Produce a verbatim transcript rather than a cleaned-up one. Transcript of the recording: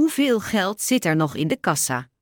Hoeveel geld zit er nog in de kassa?